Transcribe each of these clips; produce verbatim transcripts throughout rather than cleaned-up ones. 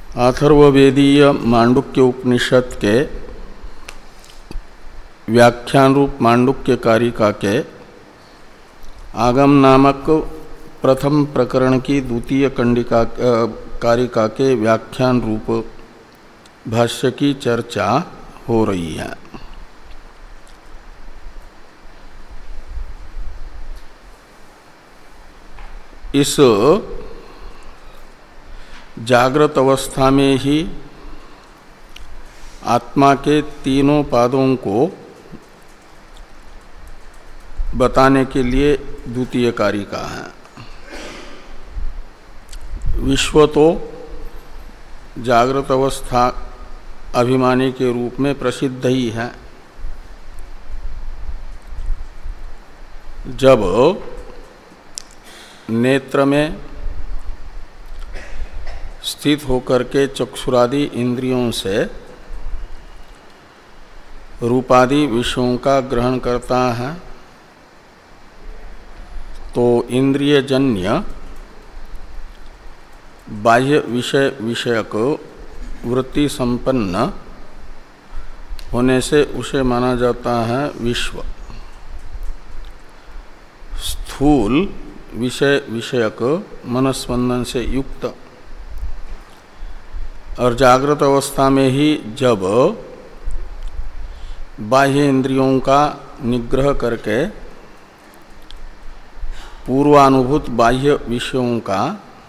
अथर्ववेदीय मांडुक्य उपनिषद के व्याख्यान रूप मांडुक्य कारिका के आगम नामक प्रथम प्रकरण की द्वितीय कंडिका कारिका के व्याख्यान रूप भाष्य की चर्चा हो रही है। इस जागृत अवस्था में ही आत्मा के तीनों पादों को बताने के लिए द्वितीय कारिका है। विश्व तो जागृत अवस्था अभिमानी के रूप में प्रसिद्ध ही है। जब नेत्र में स्थित होकर के चक्षुरादि इंद्रियों से रूपादि विषयों का ग्रहण करता है तो इंद्रियजन्य बाह्य विषय विषयक वृत्ति संपन्न होने से उसे माना जाता है विश्व। स्थूल विषय विषयक मनस्पंदन से युक्त और जागृत अवस्था में ही जब बाह्य इंद्रियों का निग्रह करके पूर्वानुभूत बाह्य विषयों का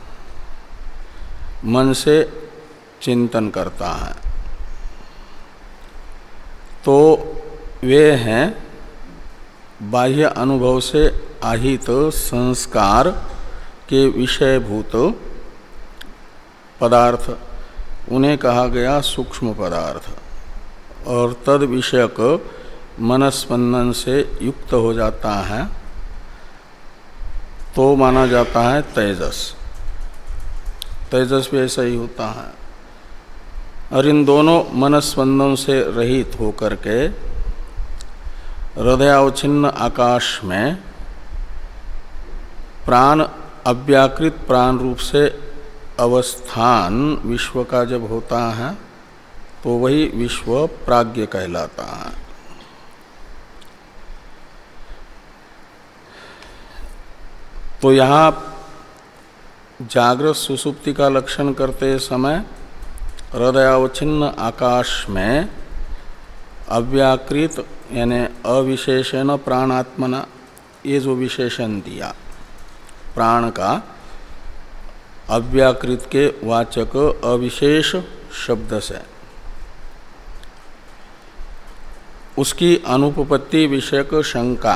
मन से चिंतन करता है तो वे हैं बाह्य अनुभव से आहित संस्कार के विषयभूत पदार्थ, उन्हें कहा गया सूक्ष्म पदार्थ। और तद विषयक मनस्पंदन से युक्त हो जाता है तो माना जाता है तेजस। तेजस भी ऐसा ही होता है। और इन दोनों मनस्पंदन से रहित होकर के हृदयावच्छिन्न आकाश में प्राण अव्याकृत प्राण रूप से अवस्थान विश्व का जब होता है तो वही विश्व प्राज्ञ कहलाता है। तो यहाँ जागृत सुसुप्ति का लक्षण करते समय हृदयावच्छिन्न आकाश में अव्याकृत यानी अविशेषण प्राणात्मना, ये जो विशेषण दिया प्राण का अव्याकृत के वाचक अविशेष शब्द से, उसकी अनुपपत्ति विषयक शंका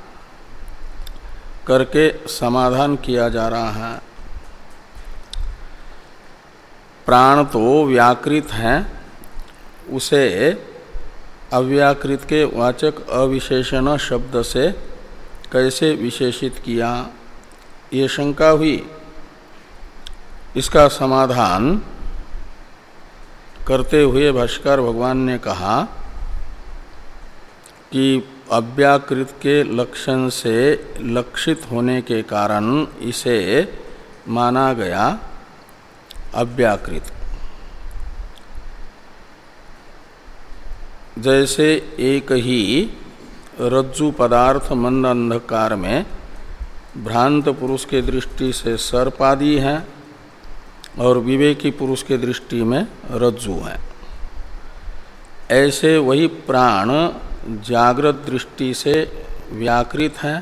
करके समाधान किया जा रहा है। प्राण तो व्याकृत है, उसे अव्याकृत के वाचक अविशेषण शब्द से कैसे विशेषित किया, ये शंका हुई। इसका समाधान करते हुए भाष्यकार भगवान ने कहा कि अव्याकृत के लक्षण से लक्षित होने के कारण इसे माना गया अव्याकृत। जैसे एक ही रज्जु पदार्थ मंद अंधकार में भ्रांत पुरुष के दृष्टि से सर्पादि है और विवेकी पुरुष के दृष्टि में रज्जु है, ऐसे वही प्राण जागृत दृष्टि से व्याकृत है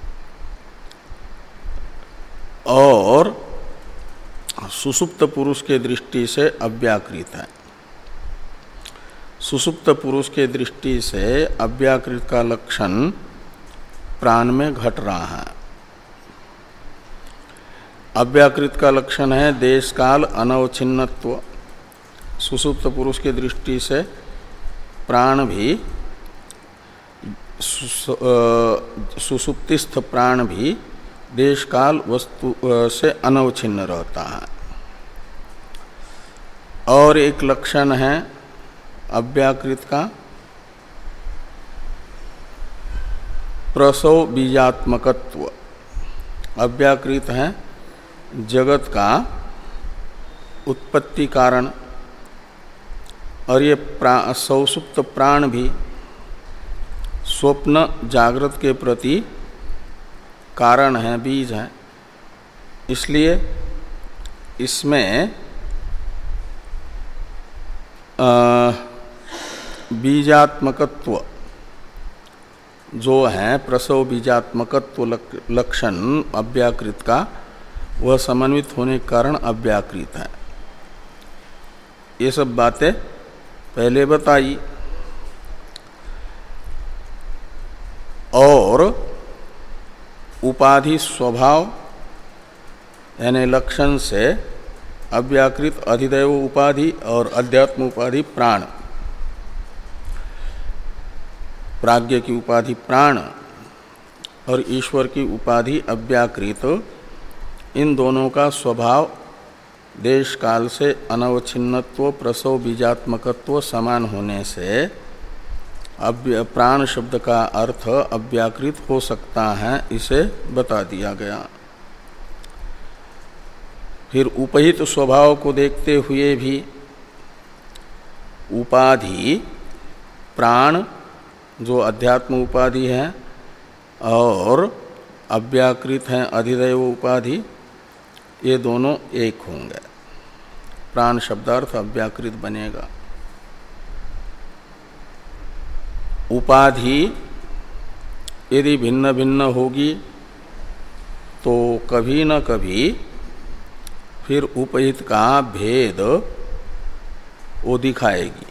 और सुसुप्त पुरुष के दृष्टि से अव्याकृत है। सुसुप्त पुरुष के दृष्टि से अव्याकृत का लक्षण प्राण में घट रहा है। अव्याकृत का लक्षण है देश काल अनवच्छिन्नत्व। सुसुप्त पुरुष के दृष्टि से प्राण भी सुसुप्तिस्थ प्राण भी देश काल वस्तु से अनवच्छिन्न रहता है। और एक लक्षण है अव्याकृत का प्रसव बीजात्मकत्व। अव्याकृत है जगत का उत्पत्ति कारण, और ये प्रा, सौसुप्त प्राण भी स्वप्न जागृत के प्रति कारण है, बीज है। इसलिए इसमें बीजात्मकत्व जो है, प्रसव बीजात्मकत्व लक्षण अव्याकृत का, वह समन्वित होने के कारण अव्याकृत है। ये सब बातें पहले बताई। और उपाधि स्वभाव यानी लक्षण से अव्याकृत अधिदैव उपाधि और अध्यात्म उपाधि प्राण, प्राज्ञ की उपाधि प्राण और ईश्वर की उपाधि अव्याकृत, इन दोनों का स्वभाव देश काल से अनवच्छिन्नत्व प्रसव बीजात्मकत्व समान होने से प्राण शब्द का अर्थ अव्याकृत हो सकता है, इसे बता दिया गया। फिर उपहित स्वभाव को देखते हुए भी उपाधि प्राण जो अध्यात्म उपाधि है और अव्याकृत हैं अधिदैव उपाधि, ये दोनों एक होंगे। प्राण शब्दार्थ अव्याकृत बनेगा। उपाधि यदि भिन्न भिन्न होगी तो कभी न कभी फिर उपहित का भेद वो दिखाएगी।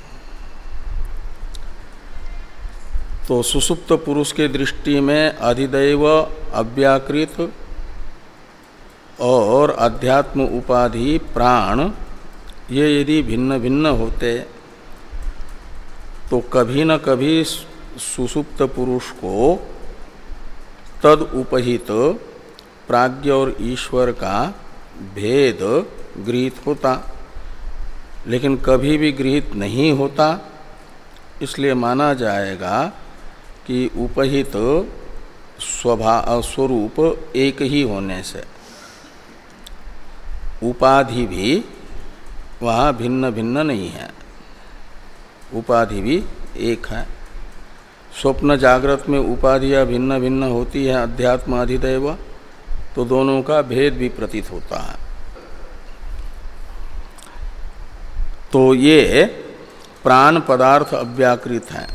तो सुसुप्त पुरुष के दृष्टि में अधिदैव अव्याकृत और अध्यात्म उपाधि प्राण ये यदि भिन्न भिन्न होते तो कभी न कभी सुसुप्त पुरुष को तद उपहित प्राज्ञ और ईश्वर का भेद गृहीत होता, लेकिन कभी भी गृहीत नहीं होता। इसलिए माना जाएगा कि उपहित स्वभाव स्वरूप एक ही होने से उपाधि भी वहाँ भिन्न भिन्न नहीं है, उपाधि भी एक है। स्वप्न जागृत में उपाधियाँ भिन्न भिन्न होती है अध्यात्म अधिदैव, तो दोनों का भेद भी प्रतीत होता है। तो ये प्राण पदार्थ अव्याकृत हैं।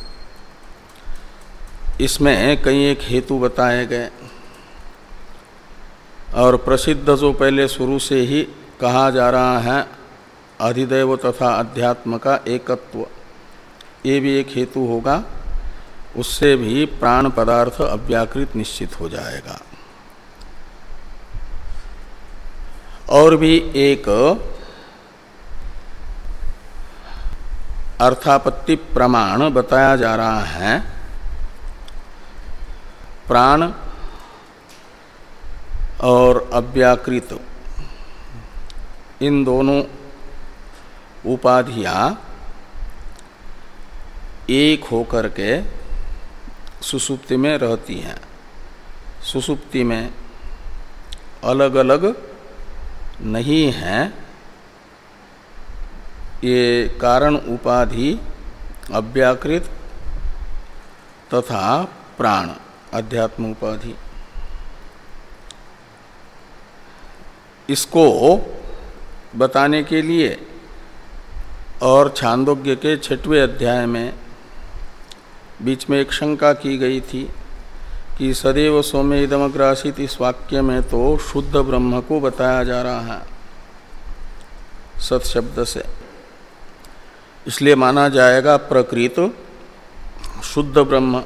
इसमें कई एक हेतु बताए गए और प्रसिद्ध जो पहले शुरू से ही कहा जा रहा है अधिदैव तथा अध्यात्म का एकत्व, ये भी एक हेतु होगा। उससे भी प्राण पदार्थ अव्याकृत निश्चित हो जाएगा। और भी एक अर्थापत्ति प्रमाण बताया जा रहा है। प्राण और अव्याकृत इन दोनों उपाधियां एक होकर के सुसुप्ति में रहती हैं। सुसुप्ति में अलग अलग नहीं है। ये कारण उपाधि अव्याकृत तथा प्राण अध्यात्म उपाधि, इसको बताने के लिए और छांदोग्य के छठवें अध्याय में बीच में एक शंका की गई थी कि सदैव सौम्य इदमग्रासित, इस वाक्य में तो शुद्ध ब्रह्म को बताया जा रहा है सत शब्द से, इसलिए माना जाएगा प्रकृत शुद्ध ब्रह्म।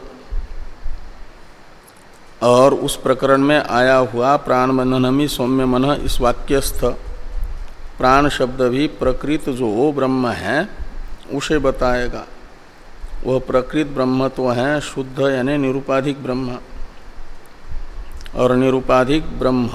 और उस प्रकरण में आया हुआ प्राण मननमी सौम्य मन, इस वाक्यस्थ प्राण शब्द भी प्रकृत जो ब्रह्म है उसे बताएगा। वह प्रकृत ब्रह्म तो है शुद्ध यानी निरुपाधिक ब्रह्म, और निरुपाधिक ब्रह्म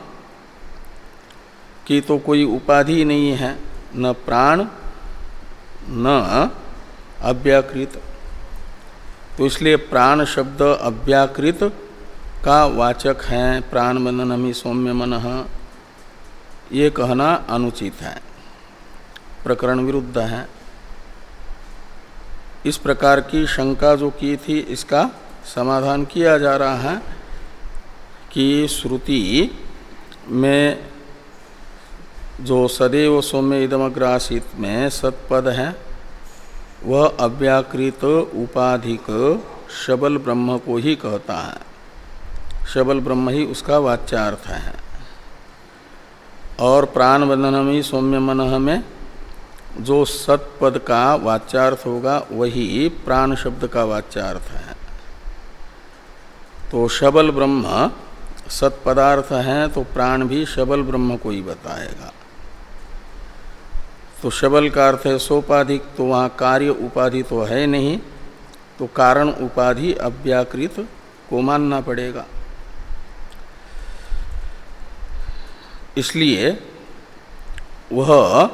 की तो कोई उपाधि नहीं है, न प्राण न अव्याकृत। तो इसलिए प्राण शब्द अव्याकृत का वाचक है। प्राण मननमी सौम्य मनः, ये कहना अनुचित है। प्रकरण विरुद्ध हैं। इस प्रकार की शंका जो की थी इसका समाधान किया जा रहा है कि श्रुति में जो सदैव सौम्य इदमग्र आसीत में सत्पद है वह अव्याकृत उपाधिक शबल ब्रह्म को ही कहता है। शबल ब्रह्म ही उसका वाच्यार्थ है। और प्राण बंधन में सौम्य मनः में जो सत्पद का वाच्यार्थ होगा वही प्राण शब्द का वाच्यार्थ है। तो शबल ब्रह्म सत्पदार्थ है तो प्राण भी शबल ब्रह्म को ही बताएगा। तो शबल का अर्थ है सोपाधिक, तो वहाँ कार्य उपाधि तो है नहीं, तो कारण उपाधि अव्याकृत को मानना पड़ेगा। इसलिए वह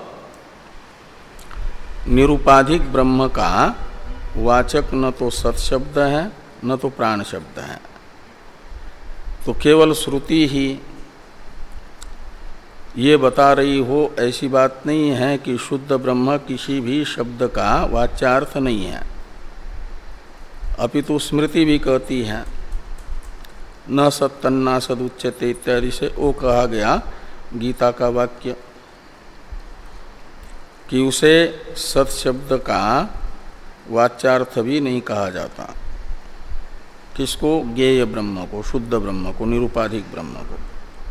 निरुपाधिक ब्रह्म का वाचक न तो सत्शब्द है न तो प्राण शब्द है। तो केवल श्रुति ही ये बता रही हो ऐसी बात नहीं है कि शुद्ध ब्रह्म किसी भी शब्द का वाच्यार्थ नहीं है। अपितु स्मृति भी कहती है न सत्तन्ना सदुच्यते इत्यादि से वो कहा गया गीता का वाक्य कि उसे सत शब्द का वाच्यार्थ भी नहीं कहा जाता। किसको? ज्ञेय ब्रह्म को, शुद्ध ब्रह्म को, निरुपाधिक ब्रह्म को।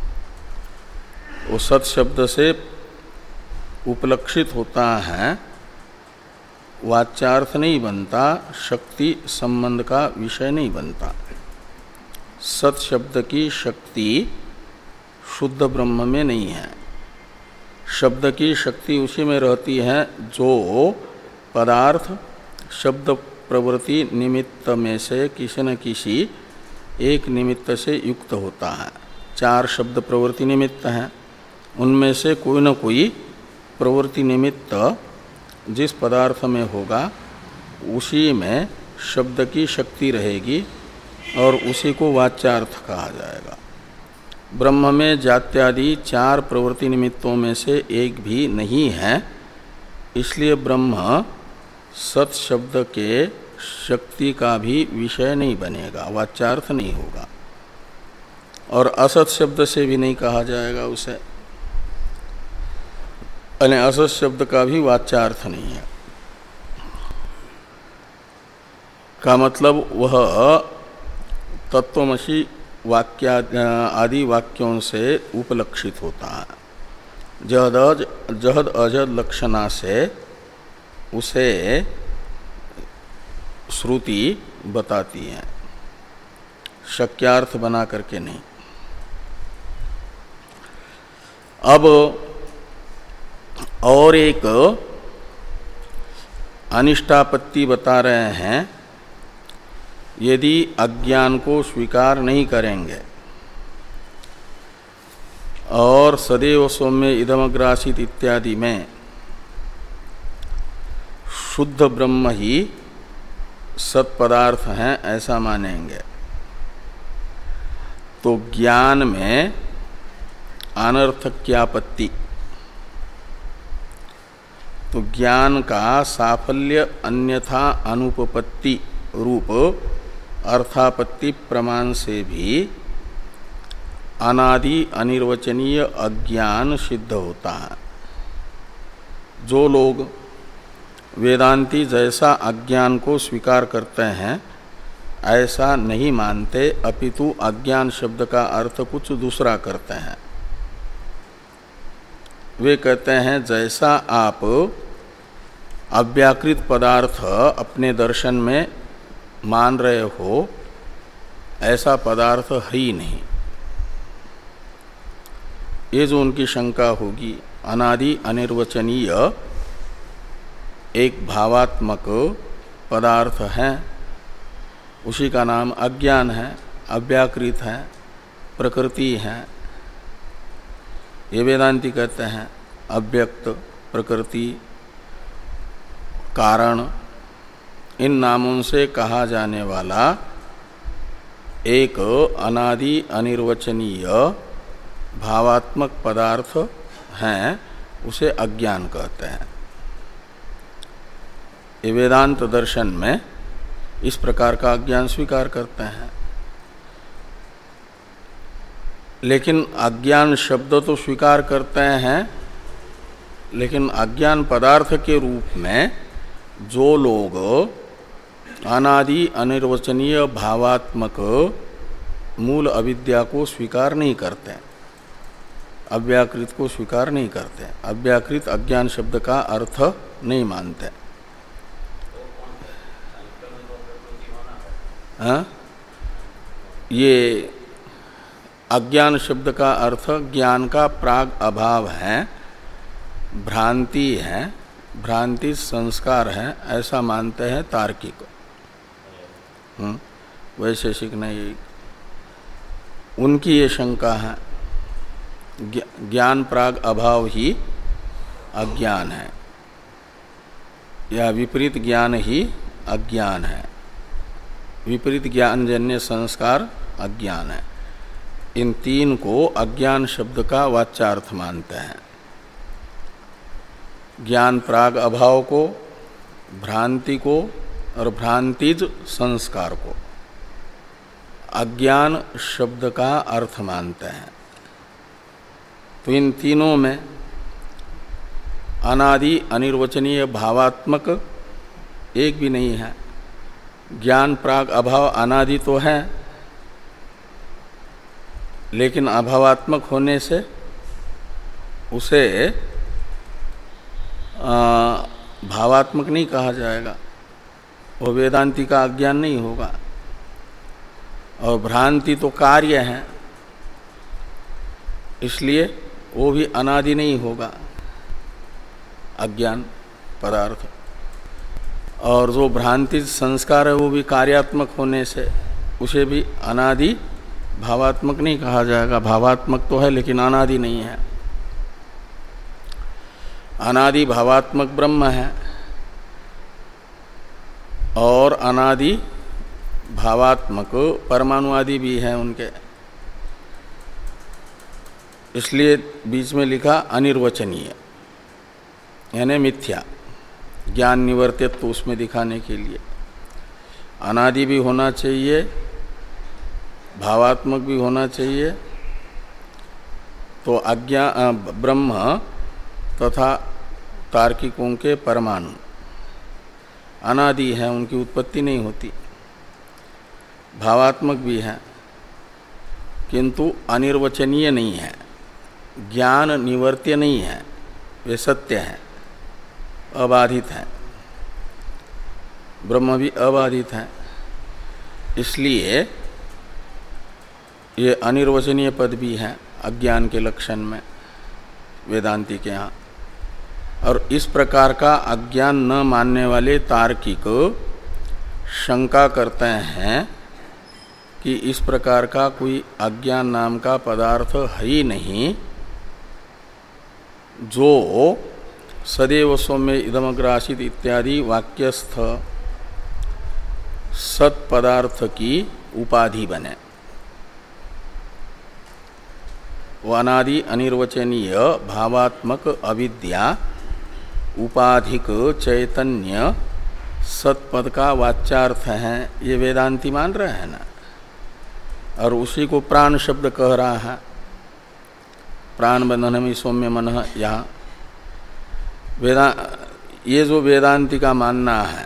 वो सत शब्द से उपलक्षित होता है, वाच्यार्थ नहीं बनता, शक्ति संबंध का विषय नहीं बनता। सत शब्द की शक्ति शुद्ध ब्रह्म में नहीं है। शब्द की शक्ति उसी में रहती है जो पदार्थ शब्द प्रवृत्ति निमित्त में से किसी न किसी एक निमित्त से युक्त होता है। चार शब्द प्रवृत्ति निमित्त हैं, उनमें से कोई न कोई प्रवृत्ति निमित्त जिस पदार्थ में होगा उसी में शब्द की शक्ति रहेगी और उसी को वाच्यार्थ कहा जाएगा। ब्रह्म में जात्यादि चार प्रवृत्ति निमित्तों में से एक भी नहीं है, इसलिए ब्रह्म सत शब्द के शक्ति का भी विषय नहीं बनेगा, वाच्यार्थ नहीं होगा। और असत शब्द से भी नहीं कहा जाएगा उसे, यानी असत शब्द का भी वाच्यार्थ नहीं है। का मतलब वह तत्वमसि वाक्या आदि वाक्यों से उपलक्षित होता है। जहद जहद अजद लक्षणा से उसे श्रुति बताती है, शक्यार्थ बना करके नहीं। अब और एक अनिष्टापत्ति बता रहे हैं। यदि अज्ञान को स्वीकार नहीं करेंगे और सदैव सौम्य इदमग्रासित इत्यादि में शुद्ध ब्रह्म ही सत्पदार्थ हैं ऐसा मानेंगे, तो ज्ञान में अनर्थक्यापत्ति, तो ज्ञान का साफल्य अन्यथा अनुपपत्ति रूप अर्थापत्ति प्रमाण से भी अनादि अनिर्वचनीय अज्ञान सिद्ध होता है। जो लोग वेदांती जैसा अज्ञान को स्वीकार करते हैं ऐसा नहीं मानते, अपितु अज्ञान शब्द का अर्थ कुछ दूसरा करते हैं। वे कहते हैं जैसा आप अव्याकृत पदार्थ अपने दर्शन में मान रहे हो ऐसा पदार्थ है ही नहीं। ये जो उनकी शंका होगी, अनादि अनिर्वचनीय एक भावात्मक पदार्थ है, उसी का नाम अज्ञान है, अव्याकृत है, प्रकृति है। ये वेदांती कहते हैं अव्यक्त, प्रकृति, कारण, इन नामों से कहा जाने वाला एक अनादि अनिर्वचनीय भावात्मक पदार्थ हैं, उसे अज्ञान कहते हैं। ये वेदांत दर्शन में इस प्रकार का अज्ञान स्वीकार करते हैं। लेकिन अज्ञान शब्द तो स्वीकार करते हैं, लेकिन अज्ञान पदार्थ के रूप में जो लोग अनादि अनिर्वचनीय भावात्मक मूल अविद्या को स्वीकार नहीं करते, अव्याकृत को स्वीकार नहीं करते, अव्याकृत अज्ञान शब्द का अर्थ नहीं मानते। हाँ, ये अज्ञान शब्द का अर्थ ज्ञान का प्राग अभाव है, भ्रांति है, भ्रांति संस्कार है, ऐसा मानते हैं तार्किक। वैशेषिक नहीं, उनकी ये शंका है, ज्ञान प्राग अभाव ही अज्ञान है, या विपरीत ज्ञान ही अज्ञान है, विपरीत ज्ञानजन्य संस्कार अज्ञान है। इन तीन को अज्ञान शब्द का वाच्यार्थ मानते हैं। ज्ञान प्राग अभाव को, भ्रांति को और भ्रांतिज संस्कार को अज्ञान शब्द का अर्थ मानते हैं। तो इन तीनों में अनादि अनिर्वचनीय भावात्मक एक भी नहीं है। ज्ञान प्राग अभाव अनादि तो है, लेकिन अभावात्मक होने से उसे भावात्मक नहीं कहा जाएगा, वो वेदांती का अज्ञान नहीं होगा। और भ्रांति तो कार्य है, इसलिए वो भी अनादि नहीं होगा अज्ञान पदार्थ। और जो भ्रांति संस्कार है वो भी कार्यात्मक होने से उसे भी अनादि भावात्मक नहीं कहा जाएगा। भावात्मक तो है लेकिन अनादि नहीं है। अनादि भावात्मक ब्रह्म है और अनादि भावात्मक परमाणु आदि भी है उनके, इसलिए बीच में लिखा अनिर्वचनीय यानी मिथ्या, ज्ञान निवर्तित्व तो उसमें दिखाने के लिए अनादि भी होना चाहिए, भावात्मक भी होना चाहिए। तो अज्ञा ब्रह्म तथा तार्किकों के परमाणु अनादि हैं, उनकी उत्पत्ति नहीं होती। भावात्मक भी है किंतु अनिर्वचनीय नहीं है, ज्ञान निवर्त्य नहीं है, वे सत्य हैं, अबाधित हैं। ब्रह्म भी अबाधित है, इसलिए ये अनिर्वचनीय पद भी है अज्ञान के लक्षण में वेदांती के यहाँ। और इस प्रकार का अज्ञान न मानने वाले तार्किक शंका करते हैं कि इस प्रकार का कोई अज्ञान नाम का पदार्थ है ही नहीं जो सदैव सौम्य इदमग्रासित इत्यादि वाक्यस्थ सत पदार्थ की उपाधि बने। वो अनादि अनिर्वचनीय भावात्मक अविद्या उपाधिक चैतन्य सतपद का वाच्यार्थ है, ये वेदांती मान रहे हैं ना। और उसी को प्राण शब्द कह रहा है, प्राण बंधनमि सौम्य मन। यहाँ वेदा ये जो वेदांती का मानना है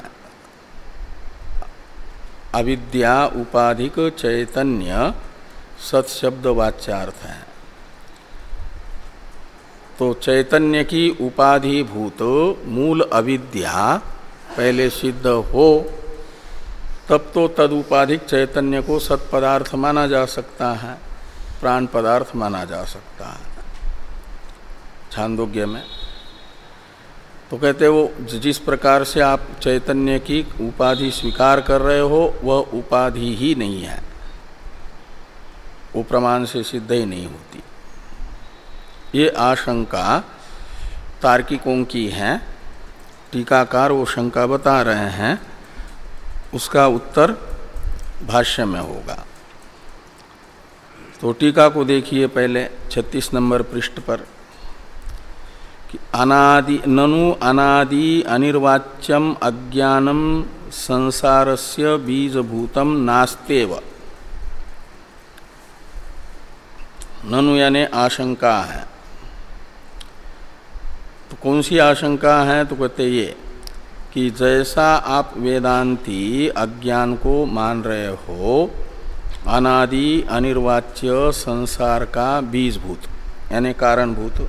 अविद्या उपाधिक चैतन्य सत्शब्द वाच्यार्थ है, तो चैतन्य की उपाधिभूत मूल अविद्या पहले सिद्ध हो तब तो तदुपाधिक चैतन्य को सत्पदार्थ माना जा सकता है, प्राण पदार्थ माना जा सकता है छांदोग्य में। तो कहते वो जिस प्रकार से आप चैतन्य की उपाधि स्वीकार कर रहे हो वह उपाधि ही नहीं है, वो प्रमाण से सिद्ध ही नहीं होती। ये आशंका तार्किकों की है, टीकाकार वो शंका बता रहे हैं, उसका उत्तर भाष्य में होगा। तो टीका को देखिए पहले छत्तीस नंबर पृष्ठ पर कि अनादि ननु अनादि अनिर्वाच्यम अज्ञानम संसारस्य बीजभूतम नास्तेव। ननु यानी आशंका है। तो कौन सी आशंका है? तो कहते ये कि जैसा आप वेदांती अज्ञान को मान रहे हो अनादि अनिर्वाच्य संसार का बीजभूत यानी कारणभूत,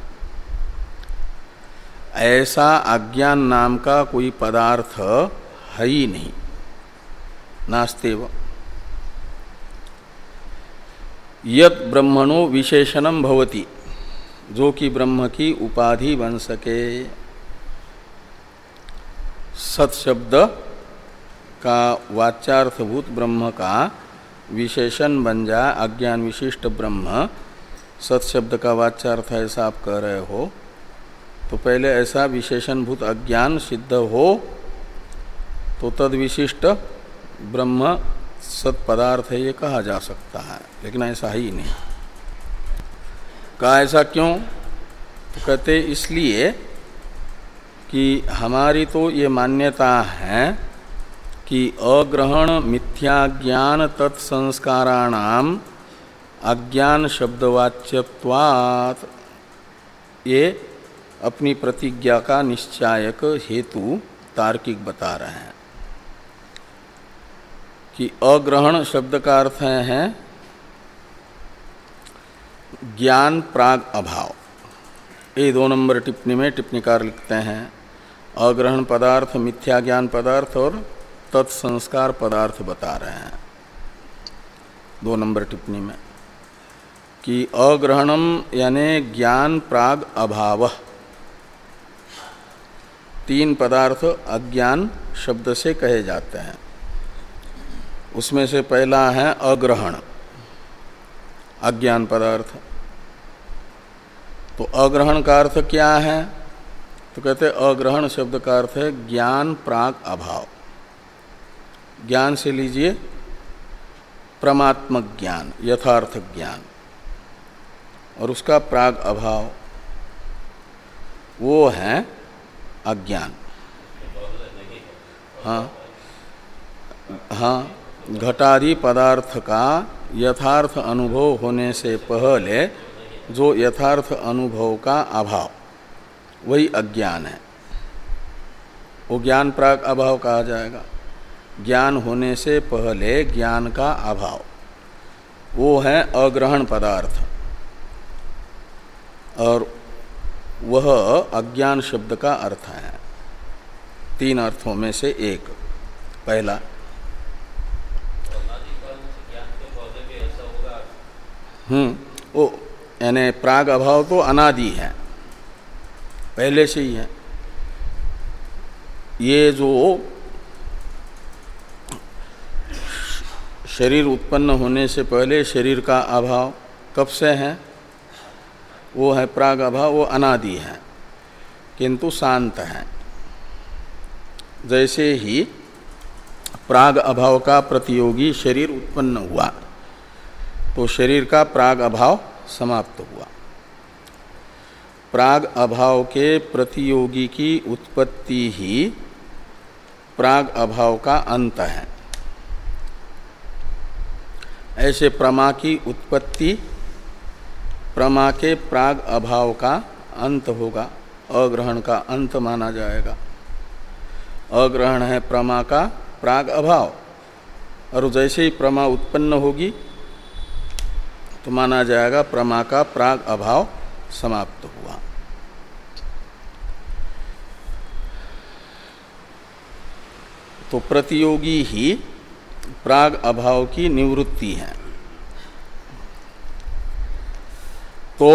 ऐसा अज्ञान नाम का कोई पदार्थ है ही नहीं, नास्तेव। यत् ब्रह्मणो विशेषणम भवति, जो कि ब्रह्म की उपाधि बन सके। सत शब्द का वाच्यार्थभूत ब्रह्म का विशेषण बन जाए, अज्ञान विशिष्ट ब्रह्म सत शब्द का वाच्यार्थ ऐसा आप कह रहे हो, तो पहले ऐसा विशेषणभूत अज्ञान सिद्ध हो तो तद विशिष्ट ब्रह्म सत पदार्थ है ये कहा जा सकता है, लेकिन ऐसा ही नहीं। कहा ऐसा क्यों? तो कहते इसलिए कि हमारी तो ये मान्यता है कि अग्रहण मिथ्या ज्ञान तत्संस्काराणाम अज्ञान शब्दवाच्यत्वात्, ये अपनी प्रतिज्ञा का निश्चायक हेतु तार्किक बता रहे हैं कि अग्रहण शब्द का अर्थ है ज्ञान प्राग अभाव। ये दो नंबर टिप्पणी में टिप्पणीकार लिखते हैं अग्रहण पदार्थ मिथ्या ज्ञान पदार्थ और तत्संस्कार पदार्थ बता रहे हैं दो नंबर टिप्पणी में कि अग्रहणम यानी ज्ञान प्राग अभाव, तीन पदार्थ अज्ञान शब्द से कहे जाते हैं। उसमें से पहला है अग्रहण, अज्ञान पदार्थ। तो अग्रहण का अर्थ क्या है? तो कहते अग्रहण शब्द का अर्थ है ज्ञान प्राग अभाव। ज्ञान से लीजिए परमात्मक ज्ञान, यथार्थ ज्ञान, और उसका प्राग अभाव वो है अज्ञान। हाँ हाँ, घटादि पदार्थ का यथार्थ अनुभव होने से पहले जो यथार्थ अनुभव का अभाव वही अज्ञान है, वो ज्ञान प्राग अभाव कहा जाएगा। ज्ञान होने से पहले ज्ञान का अभाव वो है अग्रहण पदार्थ, और वह अज्ञान शब्द का अर्थ है। तीन अर्थों में से एक पहला। हम्म ओ यानी प्राग अभाव तो अनादि है, पहले से ही है। ये जो शरीर उत्पन्न होने से पहले शरीर का अभाव कब से है? वो है प्राग अभाव, वो अनादि है किंतु शांत है। जैसे ही प्राग अभाव का प्रतियोगी शरीर उत्पन्न हुआ तो शरीर का प्राग अभाव समाप्त हुआ। प्राग अभाव के प्रतियोगी की उत्पत्ति ही प्राग अभाव का अंत है। ऐसे प्रमा की उत्पत्ति प्रमा के प्राग अभाव का अंत होगा, अग्रहण का अंत माना जाएगा। अग्रहण है प्रमा का प्राग अभाव, और जैसे ही प्रमा उत्पन्न होगी तो माना जाएगा प्रमा का प्राग अभाव समाप्त हुआ। तो प्रतियोगी ही प्राग अभाव की निवृत्ति है। तो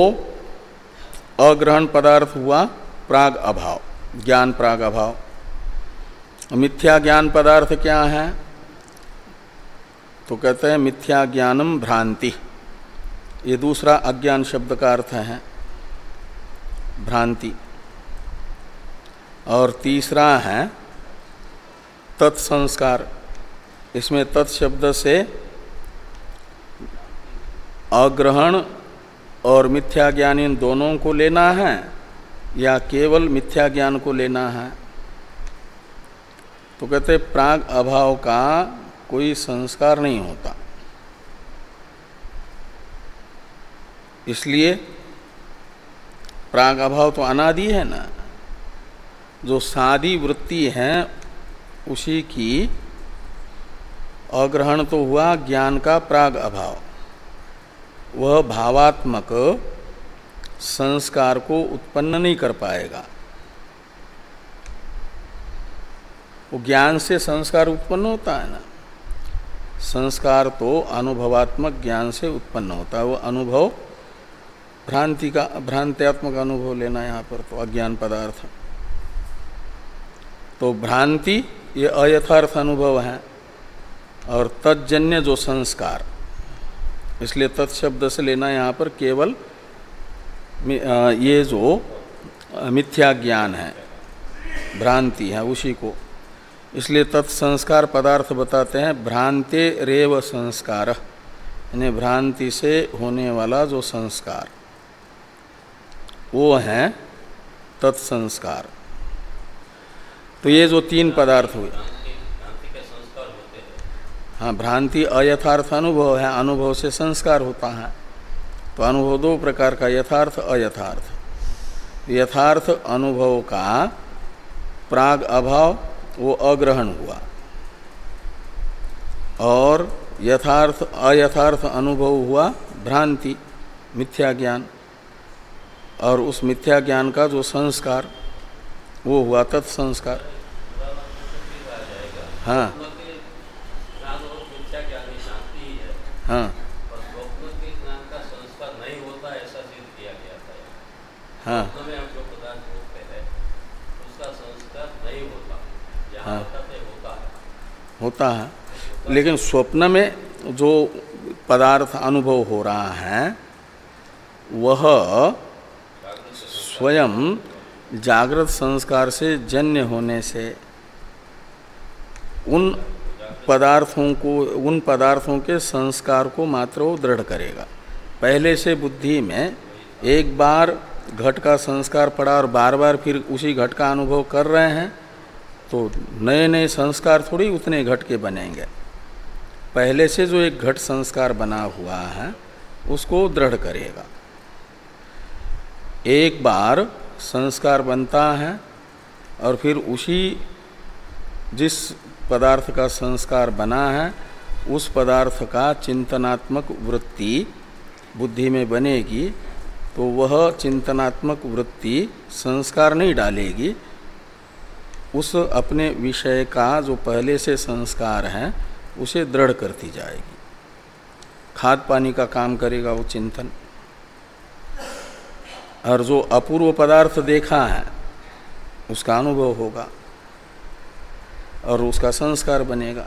अग्रहण पदार्थ हुआ प्राग अभाव, ज्ञान प्राग अभाव। मिथ्या ज्ञान पदार्थ क्या है? तो कहते हैं मिथ्या ज्ञानम भ्रांति, ये दूसरा अज्ञान शब्द का अर्थ है भ्रांति। और तीसरा है तत्संस्कार। इसमें तत्शब्द से अग्रहण और मिथ्या ज्ञान इन दोनों को लेना है, या केवल मिथ्या ज्ञान को लेना है? तो कहते प्राग अभाव का कोई संस्कार नहीं होता, इसलिए प्राग अभाव तो अनादि है ना। जो सादी वृत्ति है उसी की अग्रहण तो हुआ ज्ञान का प्राग अभाव, वह भावात्मक संस्कार को उत्पन्न नहीं कर पाएगा। वो ज्ञान से संस्कार उत्पन्न होता है ना, संस्कार तो अनुभवात्मक ज्ञान से उत्पन्न होता है। वो अनुभव भ्रांति का, भ्रांत्यात्मक अनुभव लेना यहाँ पर तो अज्ञान पदार्थ, तो भ्रांति ये अयथार्थ अनुभव है और तज्जन्य जो संस्कार, इसलिए तत्शब्द से लेना यहाँ पर केवल ये जो मिथ्या ज्ञान है, भ्रांति है, उसी को। इसलिए तत्संस्कार पदार्थ बताते हैं भ्रांते रेव संस्कार, यानी भ्रांति से होने वाला जो संस्कार वो है तत्संस्कार। तो ये जो तीन पदार्थ हुए, हाँ, भ्रांति अयथार्थ अनुभव है, अनुभव से संस्कार होता है। तो अनुभव दो प्रकार का, यथार्थ अयथार्थ। यथार्थ अनुभव का प्राग अभाव वो अग्रहण हुआ, और यथार्थ अयथार्थ अनुभव हुआ भ्रांति, मिथ्या ज्ञान, और उस मिथ्या ज्ञान का जो संस्कार वो हुआ तत्संस्कार। हाँ हाँ हाँ हाँ होता है, लेकिन स्वप्न में जो पदार्थ अनुभव हो रहा है वह स्वयं जागृत संस्कार से जन्य होने से उन पदार्थों को, उन पदार्थों के संस्कार को मात्र वो दृढ़ करेगा। पहले से बुद्धि में एक बार घट का संस्कार पड़ा और बार बार फिर उसी घट का अनुभव कर रहे हैं, तो नए नए संस्कार थोड़ी उतने घट के बनेंगे। पहले से जो एक घट संस्कार बना हुआ है उसको दृढ़ करेगा। एक बार संस्कार बनता है और फिर उसी जिस पदार्थ का संस्कार बना है उस पदार्थ का चिंतनात्मक वृत्ति बुद्धि में बनेगी, तो वह चिंतनात्मक वृत्ति संस्कार नहीं डालेगी, उस अपने विषय का जो पहले से संस्कार है उसे दृढ़ करती जाएगी। खाद पानी का काम करेगा वो चिंतन, और जो अपूर्व पदार्थ देखा है उसका अनुभव होगा और उसका संस्कार बनेगा।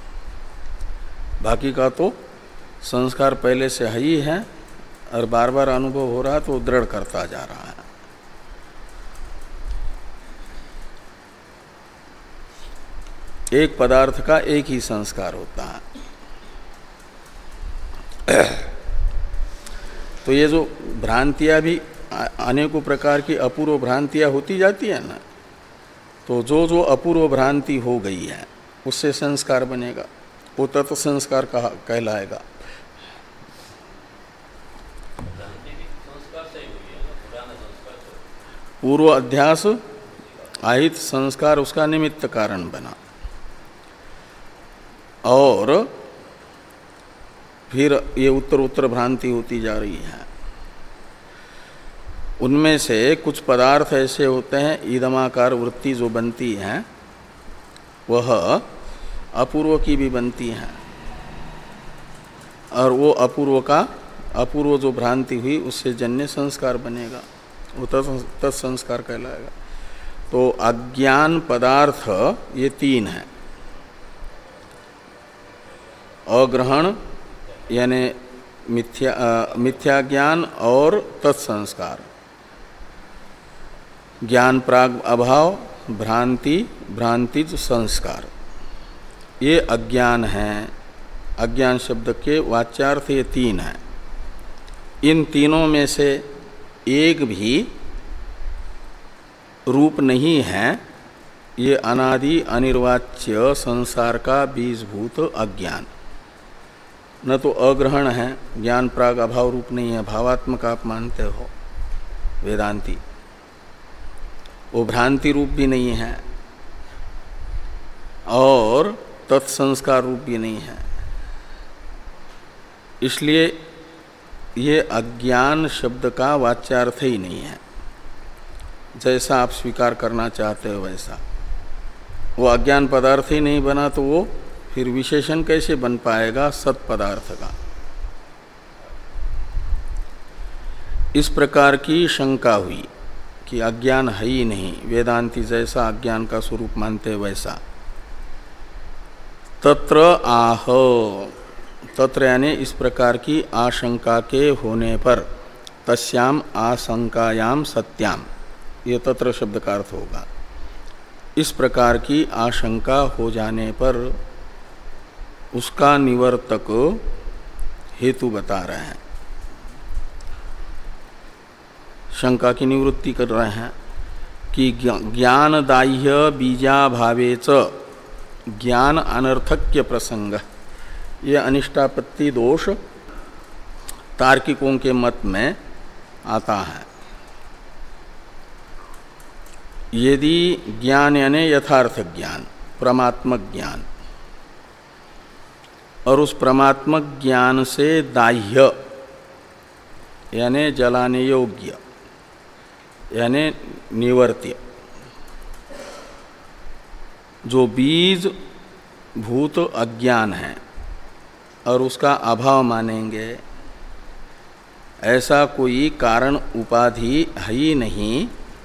बाकी का तो संस्कार पहले से ही है और बार बार अनुभव हो रहा है तो दृढ़ करता जा रहा है। एक पदार्थ का एक ही संस्कार होता है। तो ये जो भ्रांतियां भी अनेकों प्रकार की अपूर्व भ्रांतियां होती जाती है ना, तो जो जो अपूर्व भ्रांति हो गई है उससे संस्कार बनेगा, वो तत्व संस्कार कहा कहलाएगा। पूर्व अध्यास आहित संस्कार उसका निमित्त कारण बना, और फिर ये उत्तर उत्तर भ्रांति होती जा रही है। उनमें से कुछ पदार्थ ऐसे होते हैं, ईदमाकार वृत्ति जो बनती है वह अपूर्व की भी बनती है, और वो अपूर्व का अपूर्व जो भ्रांति हुई उससे जन्य संस्कार बनेगा, वो तत्संस्कार कहलाएगा। तो अज्ञान पदार्थ ये तीन हैं, अग्रहण यानी मिथ्या मिथ्या ज्ञान और तत्संस्कार, ज्ञान प्राग अभाव, भ्रांति, भ्रांति संस्कार, ये अज्ञान हैं। अज्ञान शब्द के वाच्यार्थ ये तीन हैं। इन तीनों में से एक भी रूप नहीं है, ये अनादि अनिर्वाच्य संसार का बीजभूत अज्ञान। न तो अग्रहण है, ज्ञान प्राग अभाव रूप नहीं है, भावात्मक आप मानते हो वेदांती, वो भ्रांति रूप भी नहीं है और तत्संस्कार रूप भी नहीं है। इसलिए ये अज्ञान शब्द का वाच्यार्थ ही नहीं है, जैसा आप स्वीकार करना चाहते हो वैसा। वो अज्ञान पदार्थ ही नहीं बना तो वो फिर विशेषण कैसे बन पाएगा सत पदार्थ का। इस प्रकार की शंका हुई कि अज्ञान है ही नहीं, वेदांती जैसा अज्ञान का स्वरूप मानते वैसा। तत्र आह, तत्र यानी इस प्रकार की आशंका के होने पर, तस्याम आशंकायाम सत्याम, ये तत्र शब्द का अर्थ होगा। इस प्रकार की आशंका हो जाने पर उसका निवर्तक हेतु बता रहे हैं, शंका की निवृत्ति कर रहे हैं कि ज्ञानदाह्य बीजाभावे च ज्ञान अनर्थक्य प्रसंग, ये अनिष्टापत्ति दोष तार्किकों के मत में आता है। यदि ज्ञान यानी यथार्थ ज्ञान, परमात्मक ज्ञान, और उस परमात्मक ज्ञान से दाह्य यानी जलाने योग्य यानी निवर्त्य जो बीज भूत अज्ञान है और उसका अभाव मानेंगे, ऐसा कोई कारण उपाधि है ही नहीं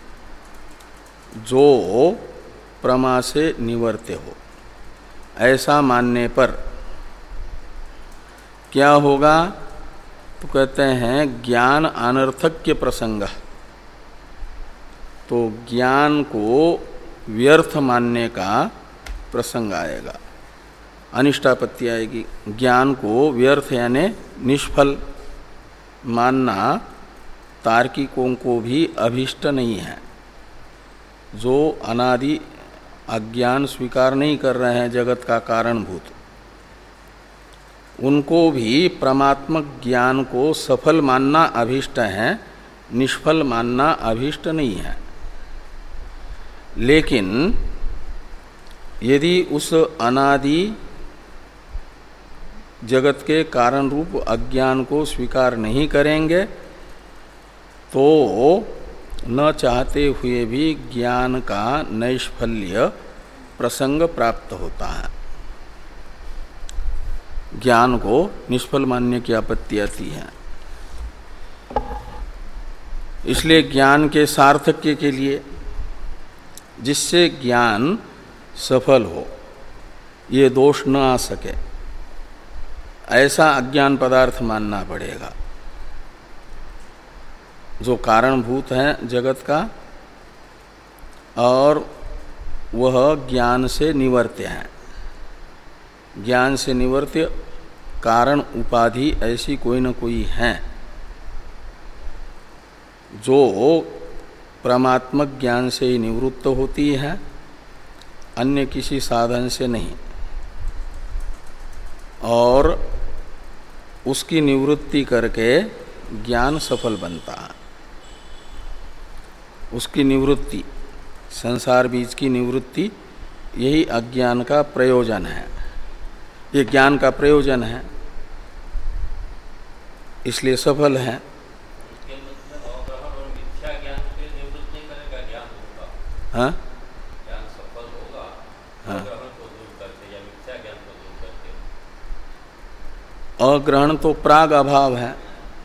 जो प्रमा से निवर्त्य हो। ऐसा मानने पर क्या होगा? तो कहते हैं ज्ञान अनर्थक्य प्रसंग, तो ज्ञान को व्यर्थ मानने का प्रसंग आएगा, अनिष्टापत्ति आएगी। ज्ञान को व्यर्थ यानी निष्फल मानना तार्किकों को भी अभीष्ट नहीं है। जो अनादि अज्ञान स्वीकार नहीं कर रहे हैं जगत का कारणभूत, उनको भी परमात्मक ज्ञान को सफल मानना अभीष्ट है, निष्फल मानना अभीष्ट नहीं है। लेकिन यदि उस अनादि जगत के कारण रूप अज्ञान को स्वीकार नहीं करेंगे तो न चाहते हुए भी ज्ञान का नैष्फल्य प्रसंग प्राप्त होता है। ज्ञान को निष्फल मानने की आपत्ति आती है। इसलिए ज्ञान के सार्थक्य के लिए, जिससे ज्ञान सफल हो, ये दोष न आ सके, ऐसा अज्ञान पदार्थ मानना पड़ेगा जो कारणभूत है जगत का और वह ज्ञान से निवर्त्य है। ज्ञान से निवर्त्य कारण उपाधि ऐसी कोई न कोई है जो परमात्मक ज्ञान से ही निवृत्त होती है, अन्य किसी साधन से नहीं, और उसकी निवृत्ति करके ज्ञान सफल बनता है। उसकी निवृत्ति, संसार बीज की निवृत्ति, यही अज्ञान का प्रयोजन है, ये ज्ञान का प्रयोजन है, इसलिए सफल है। हाँ? हाँ। अग्रहण तो प्राग अभाव है,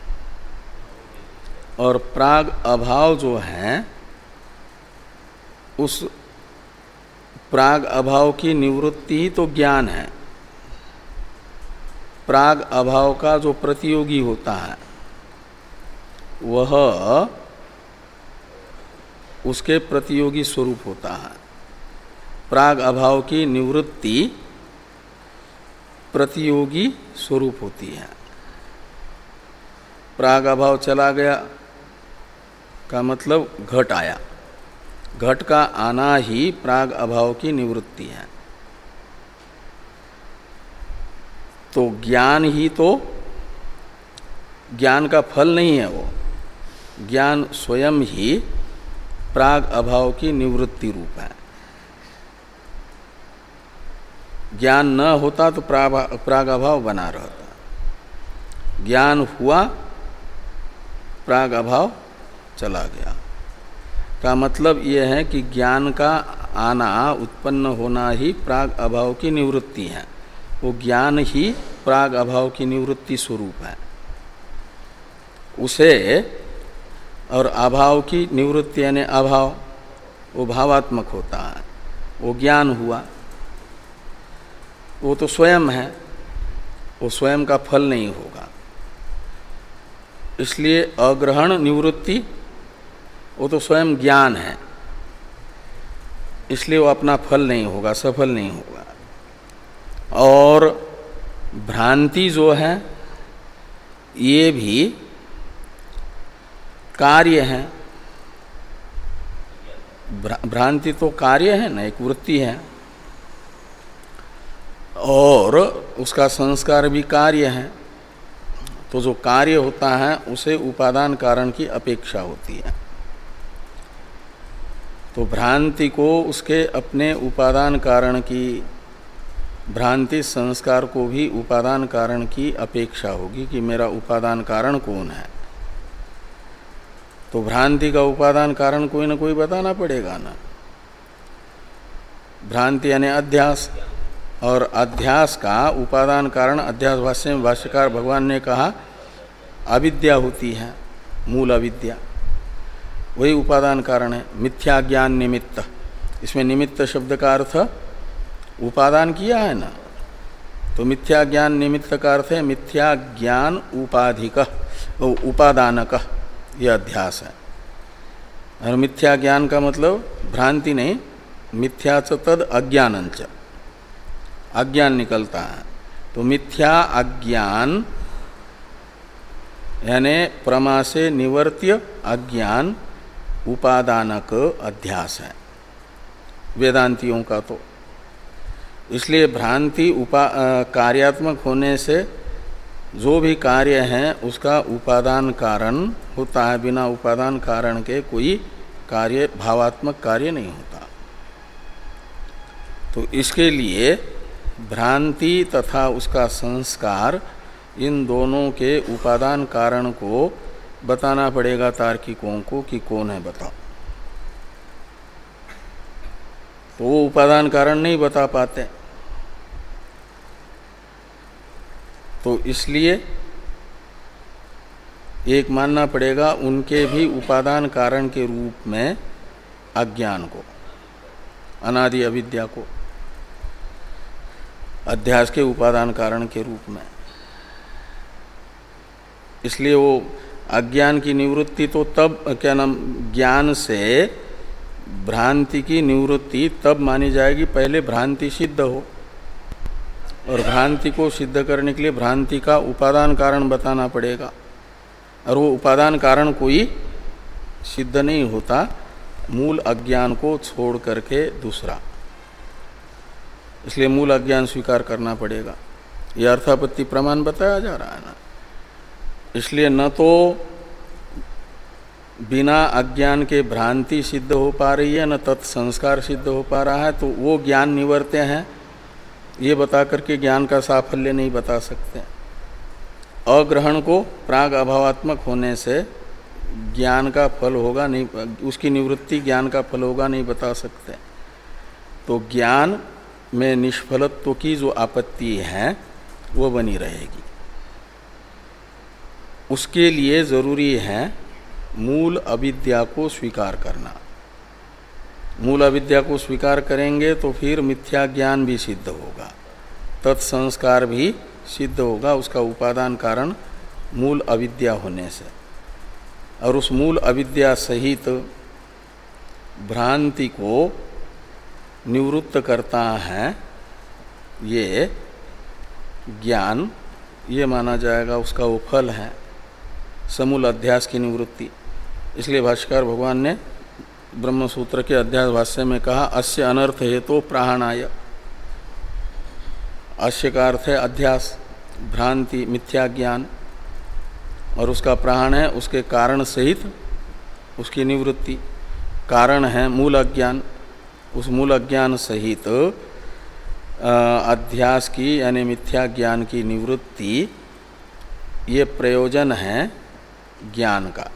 और प्राग अभाव जो है उस प्राग अभाव की निवृत्ति ही तो ज्ञान है। प्राग अभाव का जो प्रतियोगी होता है वह उसके प्रतियोगी स्वरूप होता है। प्राग अभाव की निवृत्ति प्रतियोगी स्वरूप होती है। प्राग अभाव चला गया का मतलब घट आया, घट का आना ही प्राग अभाव की निवृत्ति है। तो ज्ञान ही तो ज्ञान का फल नहीं है, वो ज्ञान स्वयं ही प्राग अभाव की निवृत्ति रूप है। ज्ञान न होता तो प्राग अभाव बना रहता, ज्ञान हुआ प्राग अभाव चला गया। का मतलब यह है कि ज्ञान का आना उत्पन्न होना ही प्राग अभाव की निवृत्ति है, वो ज्ञान ही प्राग अभाव की निवृत्ति स्वरूप है। उसे और अभाव की निवृत्ति यानी अभाव, वो भावात्मक होता है, वो ज्ञान हुआ, वो तो स्वयं है, वो स्वयं का फल नहीं होगा। इसलिए अग्रहण निवृत्ति वो तो स्वयं ज्ञान है, इसलिए वो अपना फल नहीं होगा, सफल नहीं होगा। और भ्रांति जो है ये भी कार्य है। भ्रांति तो कार्य है ना, एक वृत्ति है, और उसका संस्कार भी कार्य है। तो जो कार्य होता है उसे उपादान कारण की अपेक्षा होती है। तो भ्रांति को उसके अपने उपादान कारण की, भ्रांति संस्कार को भी उपादान कारण की अपेक्षा होगी कि मेरा उपादान कारण कौन है। तो भ्रांति का उपादान कारण कोई ना कोई बताना पड़ेगा ना। भ्रांति यानी अध्यास, और अध्यास का उपादान कारण अध्यास भाष्य में भाष्यकार भगवान ने कहा अविद्या होती है, मूल अविद्या, वही उपादान कारण है। मिथ्या ज्ञान निमित्त, इसमें निमित्त शब्द का अर्थ उपादान किया है ना, तो मिथ्या ज्ञान निमित्त का अर्थ है मिथ्या ज्ञान उपाधिक उपादानक, यह अध्यास है। और मिथ्या ज्ञान का मतलब भ्रांति नहीं, मिथ्या च तद अज्ञानंच, अज्ञान निकलता है। तो मिथ्या अज्ञान यानी प्रमा से निवर्त्य अज्ञान उपादानक अध्यास है वेदांतियों का। तो इसलिए भ्रांति उपा कार्यात्मक होने से जो भी कार्य है उसका उपादान कारण होता है, बिना उपादान कारण के कोई कार्य भावात्मक कार्य नहीं होता। तो इसके लिए भ्रांति तथा उसका संस्कार, इन दोनों के उपादान कारण को बताना पड़ेगा तार्किकों को कि कौन है बताओ। तो वो उपादान कारण नहीं बता पाते। तो इसलिए एक मानना पड़ेगा उनके भी उपादान कारण के रूप में अज्ञान को, अनादि अविद्या को, अध्यास के उपादान कारण के रूप में। इसलिए वो अज्ञान की निवृत्ति तो तब, क्या नाम, ज्ञान से भ्रांति की निवृत्ति तब मानी जाएगी पहले भ्रांति सिद्ध हो। और भ्रांति को सिद्ध करने के लिए भ्रांति का उपादान कारण बताना पड़ेगा, और वो उपादान कारण कोई सिद्ध नहीं होता मूल अज्ञान को छोड़ करके दूसरा। इसलिए मूल अज्ञान स्वीकार करना पड़ेगा। यह अर्थापत्ति प्रमाण बताया जा रहा है ना। इसलिए न तो बिना अज्ञान के भ्रांति सिद्ध हो पा रही है, न तत्संस्कार सिद्ध हो पा रहा है, तो वो ज्ञान निवर्त्य हैं ये बता करके ज्ञान का साफल्य नहीं बता सकते। अग्रहण को प्राग अभावात्मक होने से ज्ञान का फल होगा नहीं, उसकी निवृत्ति ज्ञान का फल होगा नहीं बता सकते। तो ज्ञान में निष्फलत्व की जो आपत्ति है वो बनी रहेगी। उसके लिए जरूरी है मूल अविद्या को स्वीकार करना। मूल अविद्या को स्वीकार करेंगे तो फिर मिथ्या ज्ञान भी सिद्ध होगा, तत्संस्कार भी सिद्ध होगा, उसका उपादान कारण मूल अविद्या होने से। और उस मूल अविद्या सहित भ्रांति को निवृत्त करता है ये ज्ञान, ये माना जाएगा उसका वो फल है समूल अध्यास की निवृत्ति। इसलिए भाष्यकार भगवान ने ब्रह्म सूत्र के अध्यास भाष्य में कहा अस्य अनर्थ हेतु तो प्राणाय। अस्य का अर्थ है अध्यास, भ्रांति, मिथ्या ज्ञान, और उसका प्राण है उसके कारण सहित उसकी निवृत्ति। कारण है मूल अज्ञान, उस मूल अज्ञान सहित अध्यास की यानी मिथ्या ज्ञान की निवृत्ति, ये प्रयोजन है ज्ञान का।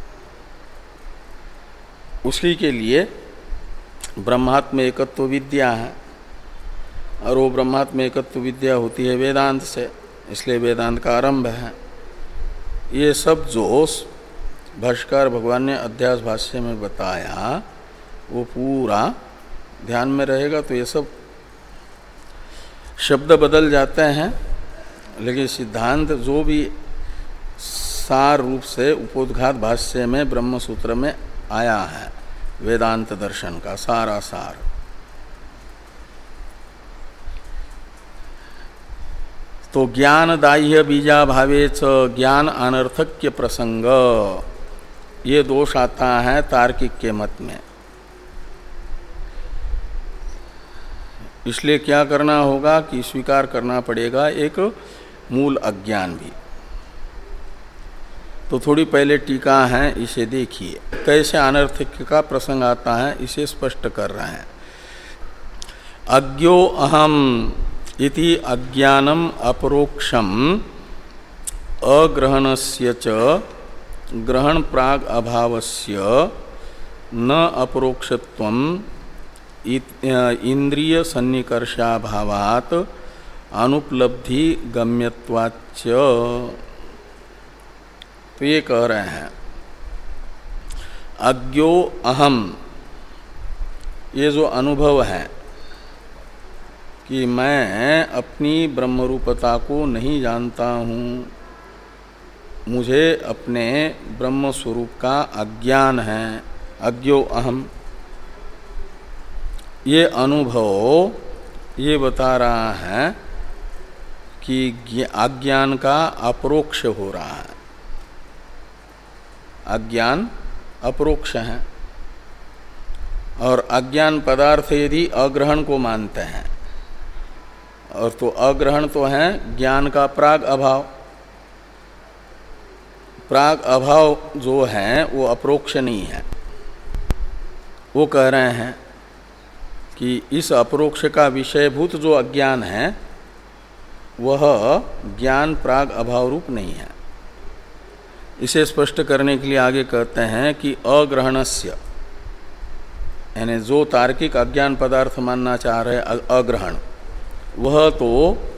उसी के लिए ब्रह्मात्म एकत्व विद्या है, और वो ब्रह्मात्म एकत्व विद्या होती है वेदांत से, इसलिए वेदांत का आरंभ है। ये सब जो भाष्यकार भगवान ने अध्यास भाष्य में बताया वो पूरा ध्यान में रहेगा तो ये सब शब्द बदल जाते हैं, लेकिन सिद्धांत जो भी सार रूप से उपोद्घात भाष्य में ब्रह्म सूत्र में आया है, वेदांत दर्शन का सारा सार। तो ज्ञान दाह्य बीजाभावे च ज्ञान अनर्थक्य प्रसंग, ये दोष आता है तार्किक के मत में। इसलिए क्या करना होगा कि स्वीकार करना पड़ेगा एक मूल अज्ञान भी। तो थोड़ी पहले टीका है, इसे देखिए कैसे अनर्थक्य का प्रसंग आता है, इसे स्पष्ट कर रहे हैं। अज्ञो अहम इति अज्ञानम अपरोक्षम अग्रहणस्य च ग्रहण प्राग अभावस्य न अपरोक्षत्वम इंद्रिय सन्निकर्षाभावात् अनुपलब्धि गम्यत्वाच्च। तो ये कह रहे हैं अज्ञो अहम, ये जो अनुभव है कि मैं अपनी ब्रह्मरूपता को नहीं जानता हूँ, मुझे अपने ब्रह्म स्वरूप का अज्ञान है, अज्ञो अहम, ये अनुभव ये बता रहा है कि अज्ञान का अपरोक्ष हो रहा है। अज्ञान अपरोक्ष है, और अज्ञान पदार्थ यदि अग्रहण को मानते हैं, और तो अग्रहण तो है ज्ञान का प्राग अभाव। प्राग अभाव जो है वो अपरोक्ष नहीं है। वो कह रहे हैं कि इस अपरोक्ष का विषयभूत जो अज्ञान है वह ज्ञान प्राग अभाव रूप नहीं है। इसे स्पष्ट करने के लिए आगे कहते हैं कि अग्रहणस्य, यानी जो तार्किक अज्ञान पदार्थ मानना चाह रहे अग्रहण, वह तो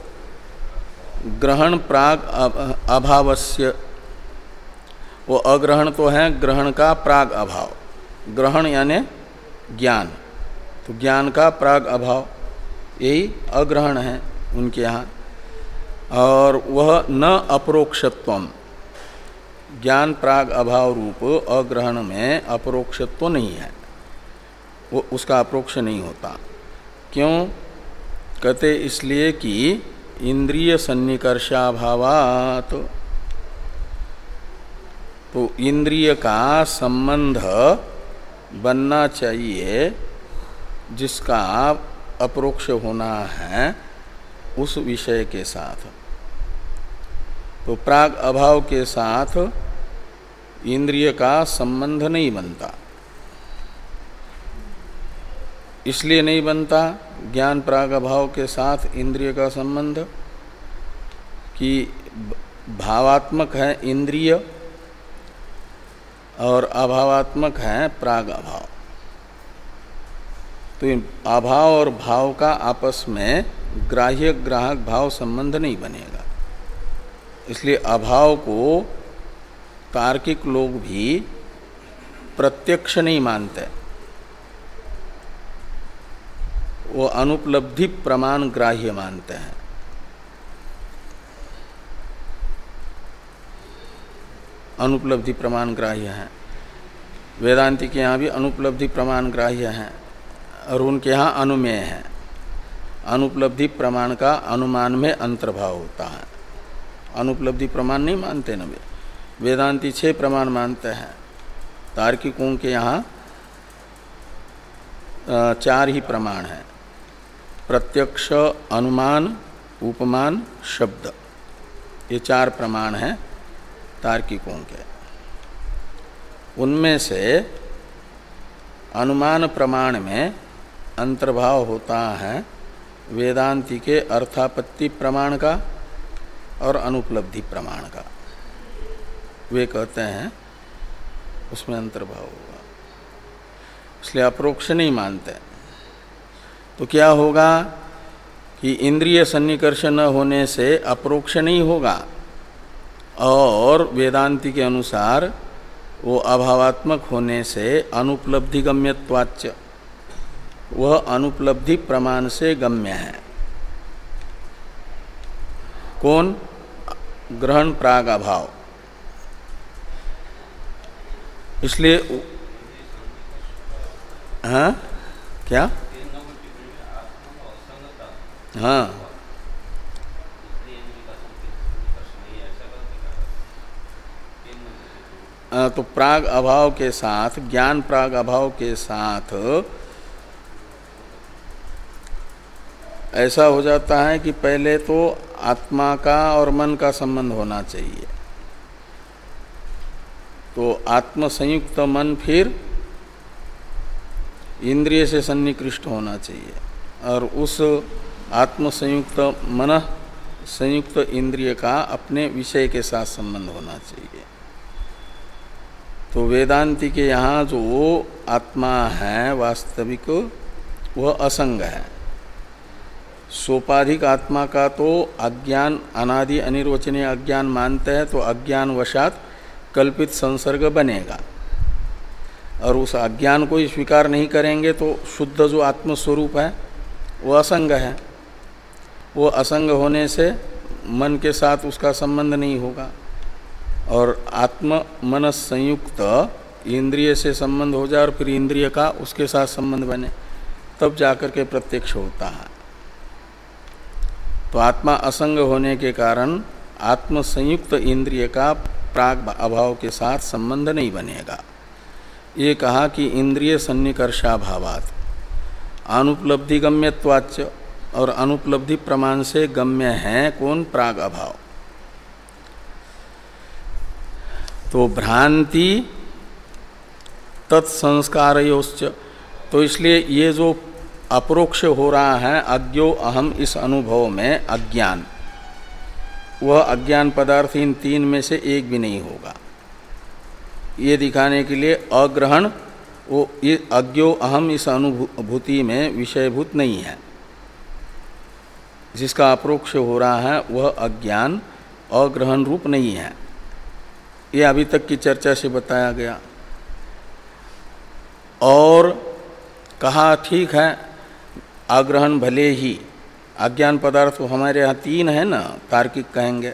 ग्रहण प्राग अभावस्य, वो अग्रहण तो है ग्रहण का प्राग अभाव। ग्रहण यानी ज्ञान, तो ज्ञान का प्राग अभाव, यही अग्रहण है उनके यहाँ। और वह न अपरोक्षत्वम, ज्ञान प्राग अभाव रूप अग्रहण में अपरोक्षत्व नहीं है, वो उसका अपरोक्ष नहीं होता। क्यों कहते? इसलिए कि इंद्रिय सन्निकर्षाभावात्, तो इंद्रिय का संबंध बनना चाहिए जिसका अपरोक्ष होना है उस विषय के साथ। तो प्राग अभाव के साथ इंद्रिय का संबंध नहीं बनता। इसलिए नहीं बनता ज्ञान प्राग अभाव के साथ इंद्रिय का संबंध कि भावात्मक है इंद्रिय और अभावात्मक है प्राग अभाव। तो इन अभाव और भाव का आपस में ग्राह्य ग्राहक भाव संबंध नहीं बनेगा। इसलिए अभाव को तार्किक लोग भी प्रत्यक्ष नहीं मानते, वो अनुपलब्धि प्रमाण ग्राह्य मानते हैं। अनुपलब्धि प्रमाण ग्राह्य है। वेदांति के यहाँ भी अनुपलब्धि प्रमाण ग्राह्य है, और उनके यहाँ अनुमेय है। अनुपलब्धि प्रमाण का अनुमान में अंतर्भाव होता है। अनुपलब्धि प्रमाण नहीं मानते न वे। वेदांति छह प्रमाण मानते हैं, तार्किकों के यहाँ चार ही प्रमाण हैं, प्रत्यक्ष, अनुमान, उपमान, शब्द, ये चार प्रमाण हैं तार्किकों के। उनमें से अनुमान प्रमाण में अंतर्भाव होता है वेदांति के अर्थापत्ति प्रमाण का और अनुपलब्धि प्रमाण का। वे कहते हैं उसमें अंतर्भाव होगा, इसलिए अप्रोक्ष नहीं मानते। तो क्या होगा कि इंद्रिय सन्निकर्ष न होने से अप्रोक्ष नहीं होगा, और वेदांति के अनुसार वो अभावात्मक होने से अनुपलब्धि गम्यत्वाच्च, वह अनुपलब्धि प्रमाण से गम्य है। कौन? ग्रहण प्राग अभाव। इसलिए हाँ क्या हाँ तो प्राग अभाव के साथ, ज्ञान प्राग अभाव के साथ ऐसा हो जाता है कि पहले तो आत्मा का और मन का संबंध होना चाहिए, तो आत्म संयुक्त मन फिर इंद्रिय से सन्निकृष्ट होना चाहिए, और उस आत्म संयुक्त मन संयुक्त इंद्रिय का अपने विषय के साथ संबंध होना चाहिए। तो वेदांति के यहाँ जो आत्मा है वास्तविक, वह असंग है। सोपाधिक आत्मा का तो अज्ञान, अनादि अनिर्वचनीय अज्ञान मानते हैं, तो अज्ञान वशात कल्पित संसर्ग बनेगा, और उस अज्ञान को ही स्वीकार नहीं करेंगे तो शुद्ध जो आत्मस्वरूप है वो असंग है। वो असंग होने से मन के साथ उसका संबंध नहीं होगा, और आत्म मन संयुक्त इंद्रिय से संबंध हो जाए और फिर इंद्रिय का उसके साथ संबंध बने, तब जाकर के प्रत्यक्ष होता है। तो आत्मा असंग होने के कारण आत्म संयुक्त इंद्रिय का प्राग अभाव के साथ संबंध नहीं बनेगा। ये कहा कि इंद्रिय सन्निकर्षाभावात् अनुपलब्धि गम्यत्वाच्च, और अनुपलब्धि प्रमाण से गम्य है कौन? प्राग अभाव। तो भ्रांति तत्संस्कारयोश्च, तो इसलिए ये जो अप्रोक्ष हो रहा है अज्ञो अहम, इस अनुभव में अज्ञान, वह अज्ञान पदार्थ इन तीन में से एक भी नहीं होगा। ये दिखाने के लिए अग्रहण, वो ये अज्ञो अहम इस अनुभूति में विषयभूत नहीं है। जिसका अप्रोक्ष हो रहा है वह अज्ञान अग्रहण रूप नहीं है। ये अभी तक की चर्चा से बताया गया। और कहा ठीक है, अग्रहण भले ही, अज्ञान पदार्थ हमारे यहाँ तीन है ना, तार्किक कहेंगे।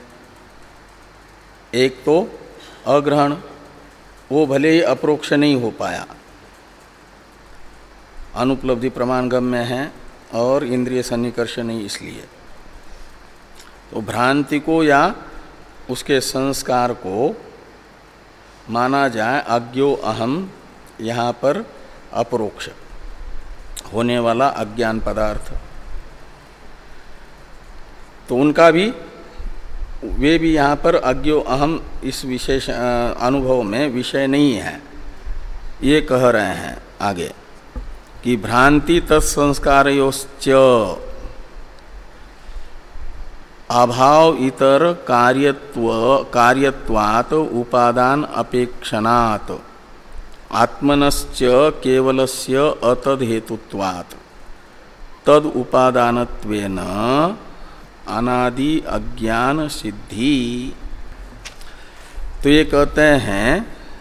एक तो अग्रहण, वो भले ही अप्रोक्ष नहीं हो पाया, अनुपलब्धि प्रमाण गम्य है और इंद्रिय सन्निकर्ष नहीं, इसलिए तो भ्रांति को या उसके संस्कार को माना जाए अज्ञो अहम, यहाँ पर अप्रोक्ष होने वाला अज्ञान पदार्थ। तो उनका भी, वे भी यहाँ पर अज्ञो अहम इस विशेष अनुभव में विषय नहीं है। ये कह रहे हैं आगे कि भ्रांति तत्संस्कारयोश्च अभाव इतर कार्यत्व कार्यत्वात् उपादान अपेक्षणात् आत्मनश्च केवलस्य अतद्हेतुत्वात् तद उपादानत्वेन अनादि अज्ञान सिद्धि। तो ये कहते हैं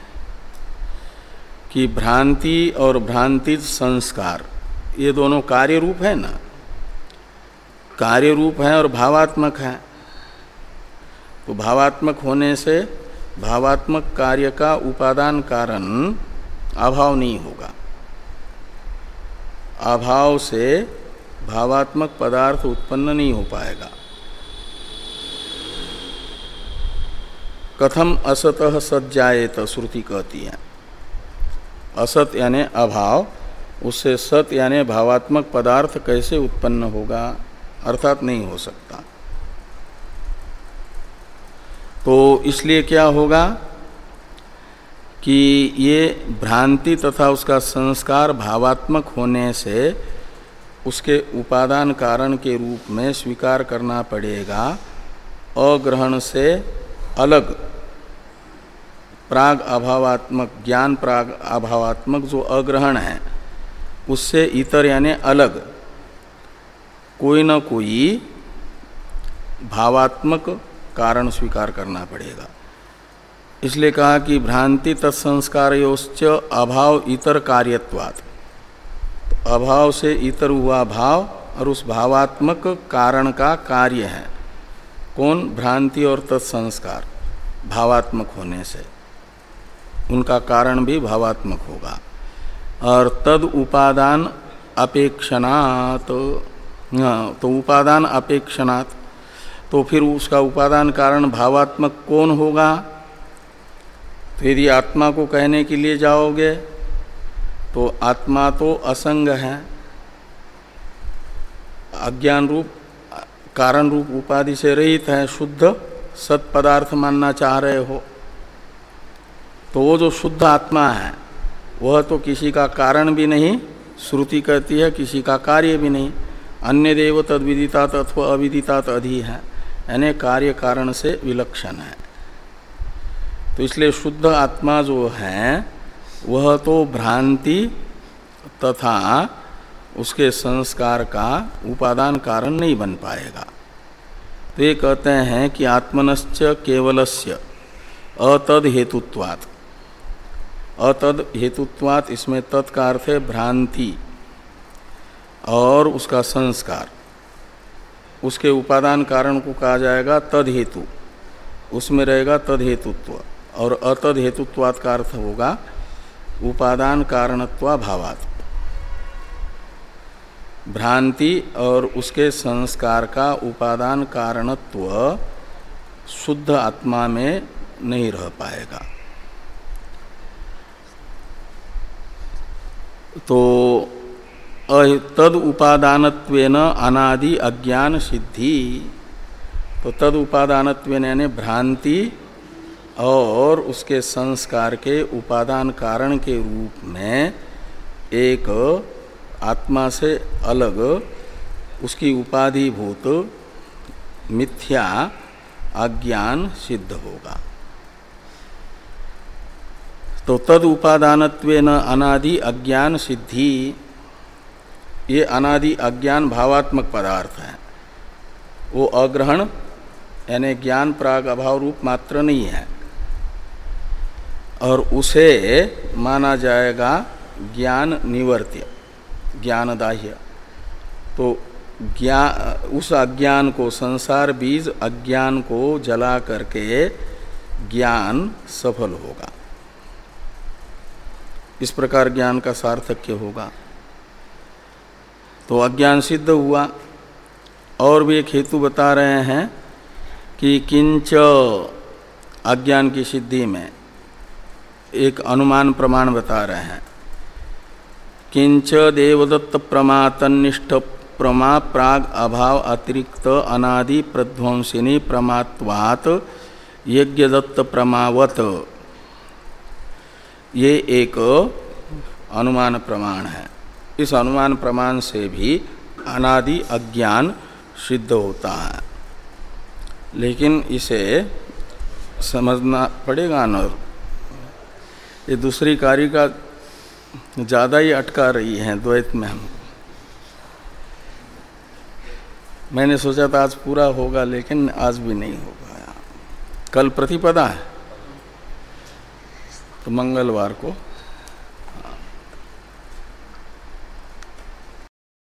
कि भ्रांति और भ्रांति संस्कार ये दोनों कार्य रूप है ना, कार्य रूप है और भावात्मक है। तो भावात्मक होने से भावात्मक कार्य का उपादान कारण अभाव नहीं होगा। अभाव से भावात्मक पदार्थ उत्पन्न नहीं हो पाएगा। कथम असतः सज्जायेत, श्रुति कहती है। असत यानी अभाव, उससे सत यानी भावात्मक पदार्थ कैसे उत्पन्न होगा, अर्थात नहीं हो सकता। तो इसलिए क्या होगा कि ये भ्रांति तथा उसका संस्कार भावात्मक होने से उसके उपादान कारण के रूप में स्वीकार करना पड़ेगा अग्रहण से अलग प्राग अभावात्मक, ज्ञान प्राग अभावात्मक जो अग्रहण है उससे इतर यानी अलग कोई न कोई भावात्मक कारण स्वीकार करना पड़ेगा। इसलिए कहा कि भ्रांति तत्संस्कारयोश्च अभाव इतर कार्यत्वात्, तो अभाव से इतर हुआ भाव और उस भावात्मक कारण का कार्य है कौन, भ्रांति और तत्संस्कार भावात्मक होने से उनका कारण भी भावात्मक होगा। और तद उपादान अपेक्षणात्, तो उपादान अपेक्षणात्, तो फिर उसका उपादान कारण भावात्मक कौन होगा। तो यदि आत्मा को कहने के लिए जाओगे तो आत्मा तो असंग है, अज्ञान रूप कारण रूप उपाधि से रहित है, शुद्ध सत पदार्थ मानना चाह रहे हो, तो वो जो शुद्ध आत्मा है वह तो किसी का कारण भी नहीं, श्रुति कहती है किसी का कार्य भी नहीं, अन्य देव तद विदितात अथवा अविदितात अधि है, यानी कार्य कारण से विलक्षण है। तो इसलिए शुद्ध आत्मा जो है वह तो भ्रांति तथा उसके संस्कार का उपादान कारण नहीं बन पाएगा। तो ये कहते हैं कि आत्मनश्च केवलस्य अतद हेतुत्वात्, अतद हेतुत्वात् इसमें तत् का अर्थ है भ्रांति और उसका संस्कार, उसके उपादान कारण को कहा जाएगा तद हेतु, उसमें रहेगा तद हेतुत्व, और अतद हेतुत्वात् का अर्थ होगा उपादान कारणत्वा भावात्। भ्रांति और उसके संस्कार का उपादान कारणत्व शुद्ध आत्मा में नहीं रह पाएगा। तो तद उपादानत्वेन अनादि अज्ञान सिद्धि, तो तद उपादानत्वेन यानी भ्रांति और उसके संस्कार के उपादान कारण के रूप में एक आत्मा से अलग उसकी उपाधिभूत मिथ्या अज्ञान सिद्ध होगा। तो तद उपादानत्वेन अनादि अज्ञान सिद्धि, ये अनादि अज्ञान भावात्मक पदार्थ है, वो अग्रहण यानी ज्ञान प्राग अभाव रूप मात्र नहीं है, और उसे माना जाएगा ज्ञान निवर्त्य, ज्ञानदाह्य। तो ज्ञान, उस अज्ञान को, संसार बीज अज्ञान को जला करके ज्ञान सफल होगा, इस प्रकार ज्ञान का सार्थक्य होगा। तो अज्ञान सिद्ध हुआ। और भी एक हेतु बता रहे हैं कि किंच अज्ञान की सिद्धि में एक अनुमान प्रमाण बता रहे हैं। किंच देवदत्त प्रमातनिष्ठ प्रमा प्राग अभाव अतिरिक्त अनादि प्रध्वंसिनी प्रमात्वात् यज्ञदत्त प्रमावत, ये एक अनुमान प्रमाण है। इस अनुमान प्रमाण से भी अनादि अज्ञान सिद्ध होता है, लेकिन इसे समझना पड़ेगा न, ये दूसरी कारिका ज़्यादा ही अटका रही है द्वैत में। हम मैंने सोचा था आज पूरा होगा, लेकिन आज भी नहीं होगा। कल प्रतिपदा है तो मंगलवार को